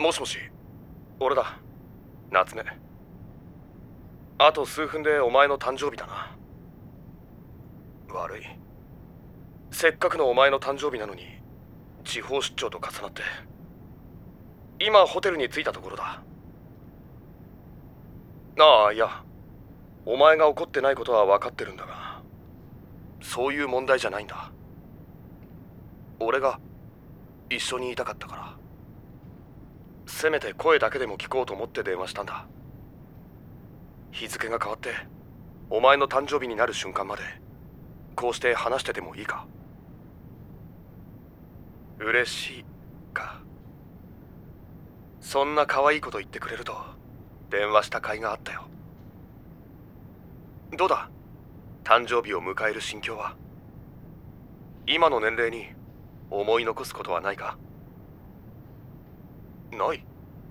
もしもし、俺だ、夏目。あと数分でお前の誕生日だな。悪い。せっかくのお前の誕生日なのに地方出張と重なって、今ホテルに着いたところだ。ああ、いや、お前が怒ってないことは分かってるんだが、そういう問題じゃないんだ。俺が一緒にいたかったから、せめて声だけでも聞こうと思って電話したんだ。日付が変わってお前の誕生日になる瞬間までこうして話しててもいいか？嬉しいか。そんな可愛いこと言ってくれると電話した甲斐があったよ。どうだ、誕生日を迎える心境は。今の年齢に思い残すことはないか？ない。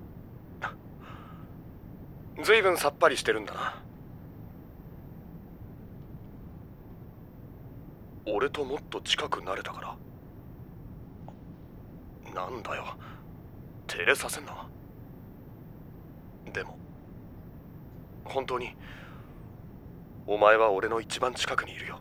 ずいぶんさっぱりしてるんだな。俺ともっと近くなれたから？なんだよ、照れさせんな。でも本当にお前は俺の一番近くにいるよ。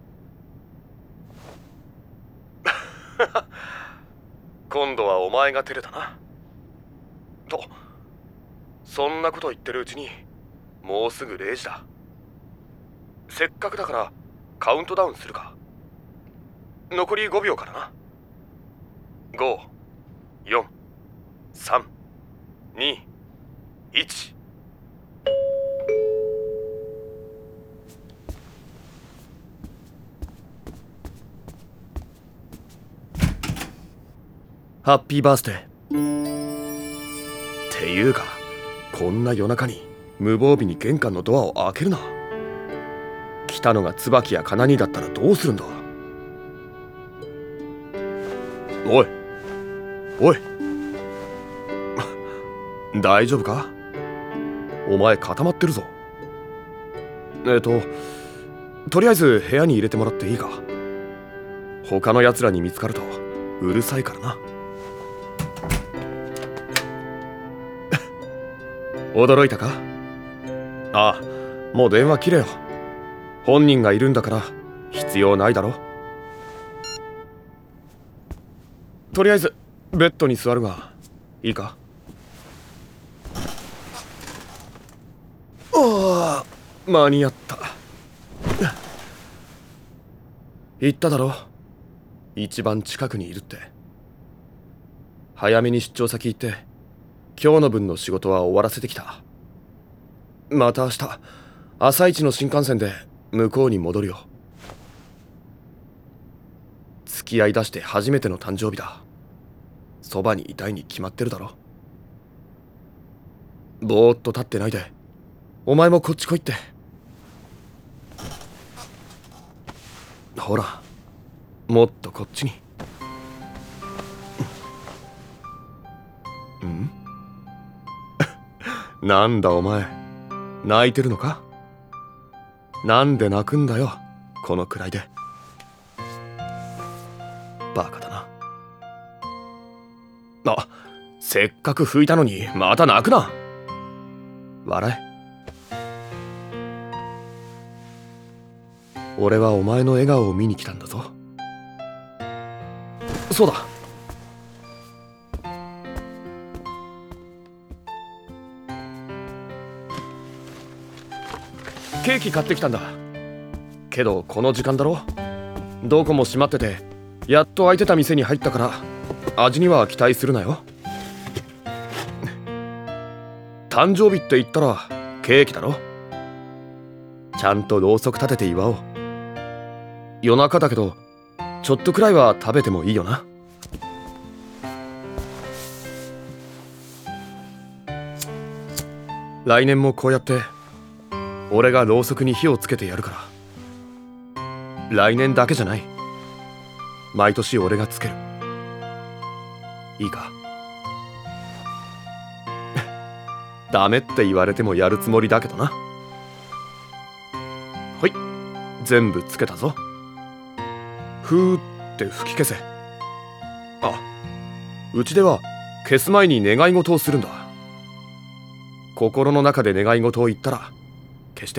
今度はお前が照れたな。と、そんなこと言ってるうちにもうすぐ0時だ。せっかくだからカウントダウンするか。残り5秒からな。5、4、3、2、1。ハッピーバースデー。っていうか、こんな夜中に無防備に玄関のドアを開けるな。来たのが椿やカナニだったらどうするんだ。おいおい大丈夫か？お前固まってるぞ。とりあえず部屋に入れてもらっていいか？他の奴らに見つかるとうるさいからな。驚いたか？ああ、もう電話切れよ。本人がいるんだから必要ないだろ。とりあえずベッドに座るがいいか？ああ、間に合った。言っただろ、一番近くにいるって。早めに出張先行って今日の分の仕事は終わらせてきた。また明日朝一の新幹線で向こうに戻るよ。付き合いだして初めての誕生日だ。そばにいたいに決まってるだろ。ぼーっと立ってないでお前もこっち来いって。ほら、もっとこっちに。ん？なんだお前、泣いてるのか？なんで泣くんだよ、このくらいで。バカだな。あ、せっかく拭いたのにまた泣くな。笑え。俺はお前の笑顔を見に来たんだぞ。そうだ、ケーキ買ってきたんだ。けどこの時間だろ、どこも閉まっててやっと開いてた店に入ったから味には期待するなよ。誕生日って言ったらケーキだろ。ちゃんとろうそく立てて祝おう。夜中だけどちょっとくらいは食べてもいいよな。来年もこうやって俺がろうそくに火をつけてやるから。来年だけじゃない、毎年俺がつける。いいか？ダメって言われてもやるつもりだけどな。ほい、全部つけたぞ。ふーって吹き消せ。あ、うちでは消す前に願い事をするんだ。心の中で願い事を言ったら消して。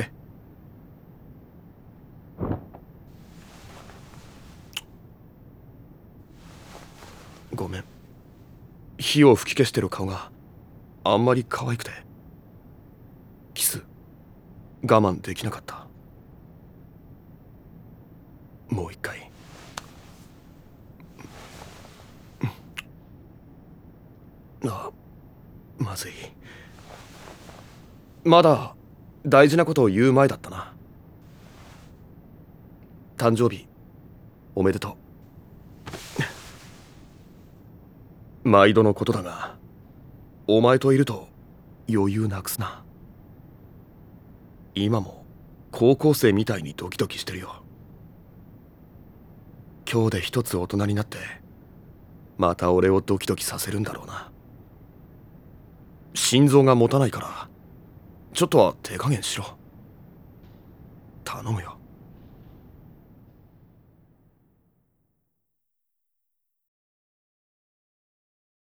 ごめん、火を吹き消してる顔があんまり可愛くてキス我慢できなかった。もう一回。あ、まずい。まだ大事なことを言う前だったな。誕生日おめでとう。毎度のことだが、お前といると余裕なくすな。今も高校生みたいにドキドキしてるよ。今日で一つ大人になってまた俺をドキドキさせるんだろうな。心臓が持たないからちょっとは手加減しろ。頼むよ。